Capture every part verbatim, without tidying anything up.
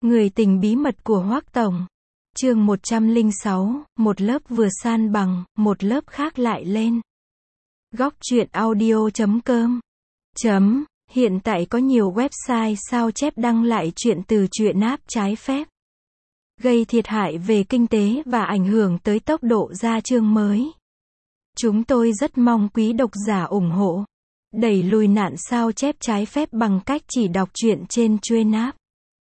Người tình bí mật của Hoắc Tổng. Chương một trăm lẻ sáu, một lớp vừa san bằng, một lớp khác lại lên. Góc truyện audio chấm com. Chấm, hiện tại có nhiều website sao chép đăng lại truyện từ truyện app trái phép, gây thiệt hại về kinh tế và ảnh hưởng tới tốc độ ra chương mới. Chúng tôi rất mong quý độc giả ủng hộ, đẩy lùi nạn sao chép trái phép bằng cách chỉ đọc truyện trên truyện app.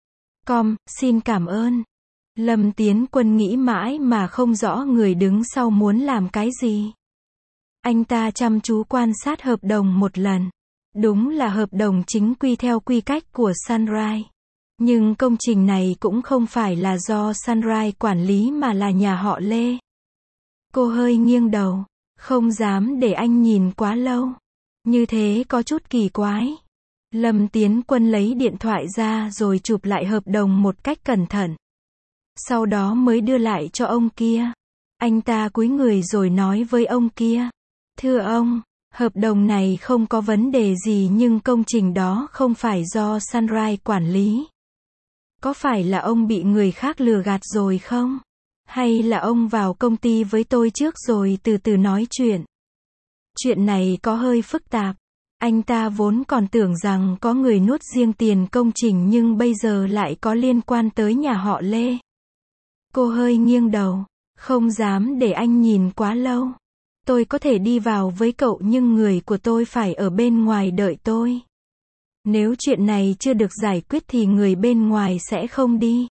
Com, xin cảm ơn. Lâm Tiến Quân nghĩ mãi mà không rõ người đứng sau muốn làm cái gì. Anh ta chăm chú quan sát hợp đồng một lần. Đúng là hợp đồng chính quy theo quy cách của Sunrise. Nhưng công trình này cũng không phải là do Sunrise quản lý mà là nhà họ Lê. Cô hơi nghiêng đầu, không dám để anh nhìn quá lâu. Như thế có chút kỳ quái. Lâm Tiến Quân lấy điện thoại ra rồi chụp lại hợp đồng một cách cẩn thận. Sau đó mới đưa lại cho ông kia. Anh ta cúi người rồi nói với ông kia. Thưa ông, hợp đồng này không có vấn đề gì nhưng công trình đó không phải do Sunrise quản lý. Có phải là ông bị người khác lừa gạt rồi không? Hay là ông vào công ty với tôi trước rồi từ từ nói chuyện? Chuyện này có hơi phức tạp. Anh ta vốn còn tưởng rằng có người nuốt riêng tiền công trình nhưng bây giờ lại có liên quan tới nhà họ Lê. Cô hơi nghiêng đầu, không dám để anh nhìn quá lâu. Tôi có thể đi vào với cậu nhưng người của tôi phải ở bên ngoài đợi tôi. Nếu chuyện này chưa được giải quyết thì người bên ngoài sẽ không đi.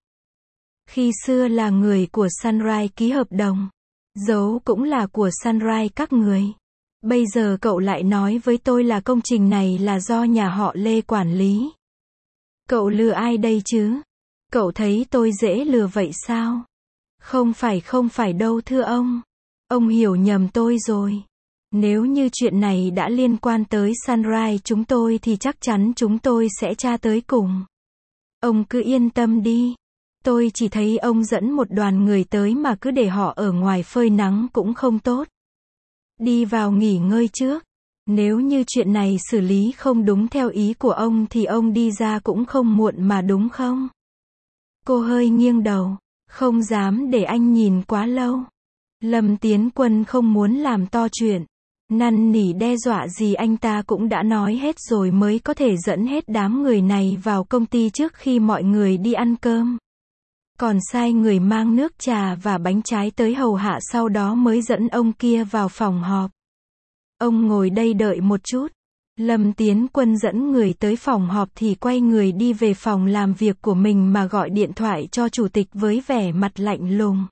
Khi xưa là người của Sunrise ký hợp đồng, dấu cũng là của Sunrise các người. Bây giờ cậu lại nói với tôi là công trình này là do nhà họ Lê quản lý. Cậu lừa ai đây chứ? Cậu thấy tôi dễ lừa vậy sao? Không phải không phải đâu thưa ông. Ông hiểu nhầm tôi rồi. Nếu như chuyện này đã liên quan tới Sunrise chúng tôi thì chắc chắn chúng tôi sẽ tra tới cùng. Ông cứ yên tâm đi. Tôi chỉ thấy ông dẫn một đoàn người tới mà cứ để họ ở ngoài phơi nắng cũng không tốt. Đi vào nghỉ ngơi trước. Nếu như chuyện này xử lý không đúng theo ý của ông thì ông đi ra cũng không muộn mà đúng không? Cô hơi nghiêng đầu, không dám để anh nhìn quá lâu. Lâm Tiến Quân không muốn làm to chuyện. Năn nỉ đe dọa gì anh ta cũng đã nói hết rồi mới có thể dẫn hết đám người này vào công ty trước khi mọi người đi ăn cơm. Còn sai người mang nước trà và bánh trái tới hầu hạ sau đó mới dẫn ông kia vào phòng họp. Ông ngồi đây đợi một chút. Lâm Tiến Quân dẫn người tới phòng họp thì quay người đi về phòng làm việc của mình mà gọi điện thoại cho chủ tịch với vẻ mặt lạnh lùng.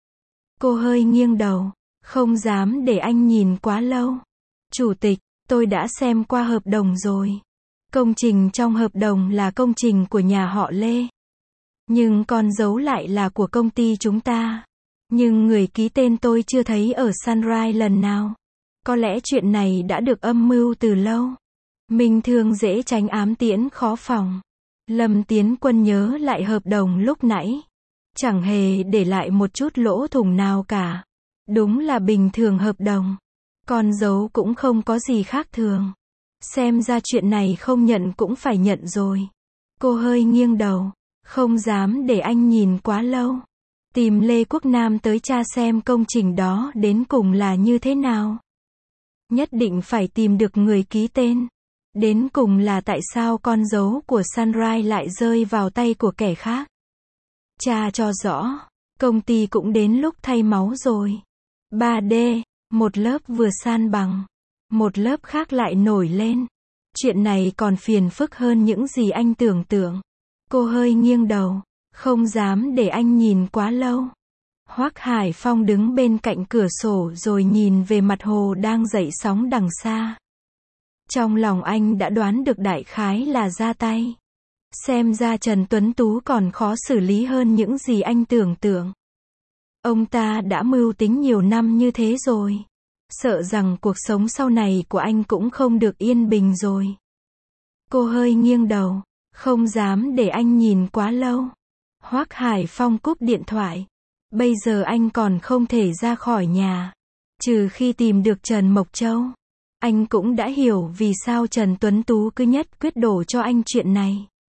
Cô hơi nghiêng đầu, không dám để anh nhìn quá lâu. Chủ tịch, tôi đã xem qua hợp đồng rồi. Công trình trong hợp đồng là công trình của nhà họ Lê. Nhưng con dấu lại là của công ty chúng ta. Nhưng người ký tên tôi chưa thấy ở Sunrise lần nào. Có lẽ chuyện này đã được âm mưu từ lâu. Mình thường dễ tránh ám tiễn khó phòng. Lâm Tiến Quân nhớ lại hợp đồng lúc nãy. Chẳng hề để lại một chút lỗ thủng nào cả. Đúng là bình thường hợp đồng. Con dấu cũng không có gì khác thường. Xem ra chuyện này không nhận cũng phải nhận rồi. Cô hơi nghiêng đầu, không dám để anh nhìn quá lâu. Tìm Lê Quốc Nam tới tra xem công trình đó đến cùng là như thế nào. Nhất định phải tìm được người ký tên. Đến cùng là tại sao con dấu của Sunrise lại rơi vào tay của kẻ khác. Tra cho rõ. Công ty cũng đến lúc thay máu rồi. ba D, một lớp vừa san bằng, một lớp khác lại nổi lên. Chuyện này còn phiền phức hơn những gì anh tưởng tượng. Cô hơi nghiêng đầu, không dám để anh nhìn quá lâu. Hoắc Hải Phong đứng bên cạnh cửa sổ rồi nhìn về mặt hồ đang dậy sóng đằng xa. Trong lòng anh đã đoán được đại khái là ra tay. Xem ra Trần Tuấn Tú còn khó xử lý hơn những gì anh tưởng tượng. Ông ta đã mưu tính nhiều năm như thế rồi. Sợ rằng cuộc sống sau này của anh cũng không được yên bình rồi. Cô hơi nghiêng đầu, không dám để anh nhìn quá lâu. Hoắc Hải Phong cúp điện thoại. Bây giờ anh còn không thể ra khỏi nhà. Trừ khi tìm được Trần Mộc Châu. Anh cũng đã hiểu vì sao Trần Tuấn Tú cứ nhất quyết đổ cho anh chuyện này.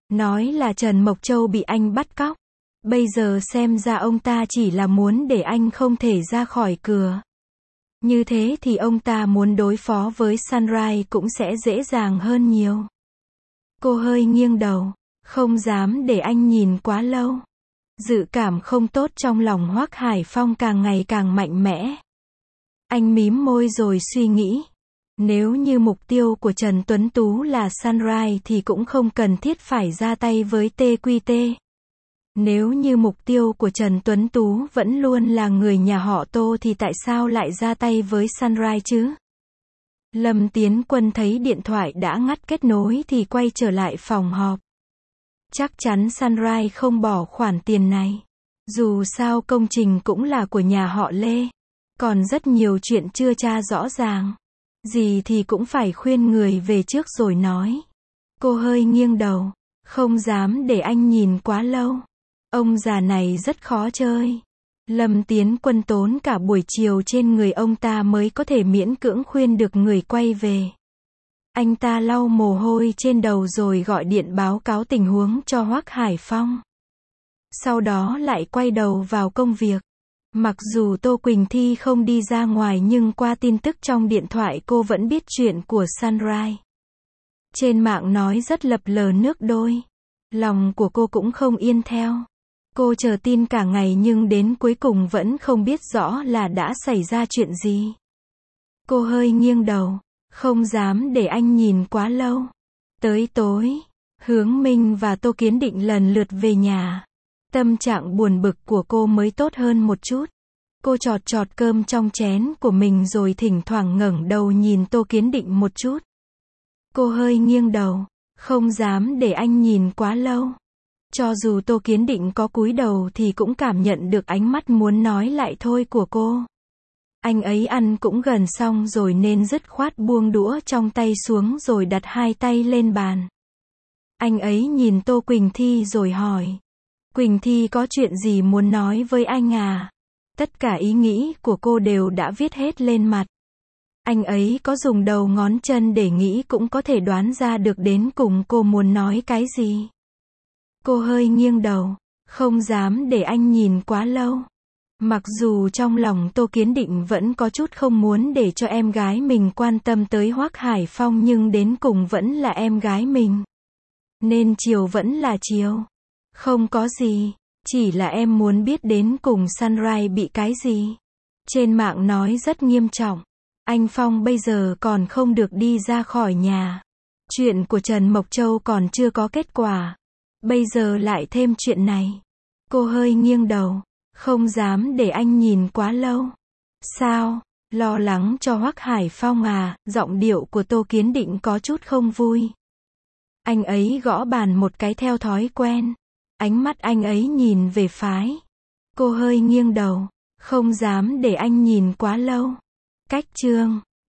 Nói là Trần Mộc Châu bị anh bắt cóc. Bây giờ xem ra ông ta chỉ là muốn để anh không thể ra khỏi cửa. Như thế thì ông ta muốn đối phó với Sunrise cũng sẽ dễ dàng hơn nhiều. Cô hơi nghiêng đầu, không dám để anh nhìn quá lâu. Dự cảm không tốt trong lòng Hoắc Hải Phong càng ngày càng mạnh mẽ. Anh mím môi rồi suy nghĩ. Nếu như mục tiêu của Trần Tuấn Tú là Sunrise thì cũng không cần thiết phải ra tay với tê quy tê. Nếu như mục tiêu của Trần Tuấn Tú vẫn luôn là người nhà họ Tô thì tại sao lại ra tay với Sunrise chứ? Lâm Tiến Quân thấy điện thoại đã ngắt kết nối thì quay trở lại phòng họp. Chắc chắn Sunrise không bỏ khoản tiền này. Dù sao công trình cũng là của nhà họ Lê. Còn rất nhiều chuyện chưa tra rõ ràng. Gì thì cũng phải khuyên người về trước rồi nói. Cô hơi nghiêng đầu, không dám để anh nhìn quá lâu. Ông già này rất khó chơi. Lâm Tiến Quân tốn cả buổi chiều trên người ông ta mới có thể miễn cưỡng khuyên được người quay về. Anh ta lau mồ hôi trên đầu rồi gọi điện báo cáo tình huống cho Hoắc Hải Phong. Sau đó lại quay đầu vào công việc. Mặc dù Tô Quỳnh Thi không đi ra ngoài nhưng qua tin tức trong điện thoại cô vẫn biết chuyện của Sunrise. Trên mạng nói rất lập lờ nước đôi. Lòng của cô cũng không yên theo. Cô chờ tin cả ngày nhưng đến cuối cùng vẫn không biết rõ là đã xảy ra chuyện gì. Cô hơi nghiêng đầu, không dám để anh nhìn quá lâu. Tới tối, Hướng Minh và Tô Kiến Định lần lượt về nhà. Tâm trạng buồn bực của cô mới tốt hơn một chút. Cô chọt chọt cơm trong chén của mình rồi thỉnh thoảng ngẩng đầu nhìn Tô Kiến Định một chút. Cô hơi nghiêng đầu, không dám để anh nhìn quá lâu. Cho dù Tô Kiến Định có cúi đầu thì cũng cảm nhận được ánh mắt muốn nói lại thôi của cô. Anh ấy ăn cũng gần xong rồi nên dứt khoát buông đũa trong tay xuống rồi đặt hai tay lên bàn. Anh ấy nhìn Tô Quỳnh Thi rồi hỏi. Quỳnh Thi có chuyện gì muốn nói với anh à? Tất cả ý nghĩ của cô đều đã viết hết lên mặt. Anh ấy có dùng đầu ngón chân để nghĩ cũng có thể đoán ra được đến cùng cô muốn nói cái gì. Cô hơi nghiêng đầu, không dám để anh nhìn quá lâu. Mặc dù trong lòng Tô Kiến Định vẫn có chút không muốn để cho em gái mình quan tâm tới Hoắc Hải Phong nhưng đến cùng vẫn là em gái mình. Nên chiều vẫn là chiều. Không có gì, chỉ là em muốn biết đến cùng Sunrise bị cái gì. Trên mạng nói rất nghiêm trọng. Anh Phong bây giờ còn không được đi ra khỏi nhà. Chuyện của Trần Mộc Châu còn chưa có kết quả. Bây giờ lại thêm chuyện này. Cô hơi nghiêng đầu, không dám để anh nhìn quá lâu. Sao? Lo lắng cho Hoắc Hải Phong à? Giọng điệu của Tô Kiến Định có chút không vui. Anh ấy gõ bàn một cái theo thói quen. Ánh mắt anh ấy nhìn về phái. Cô hơi nghiêng đầu, không dám để anh nhìn quá lâu. Cách chương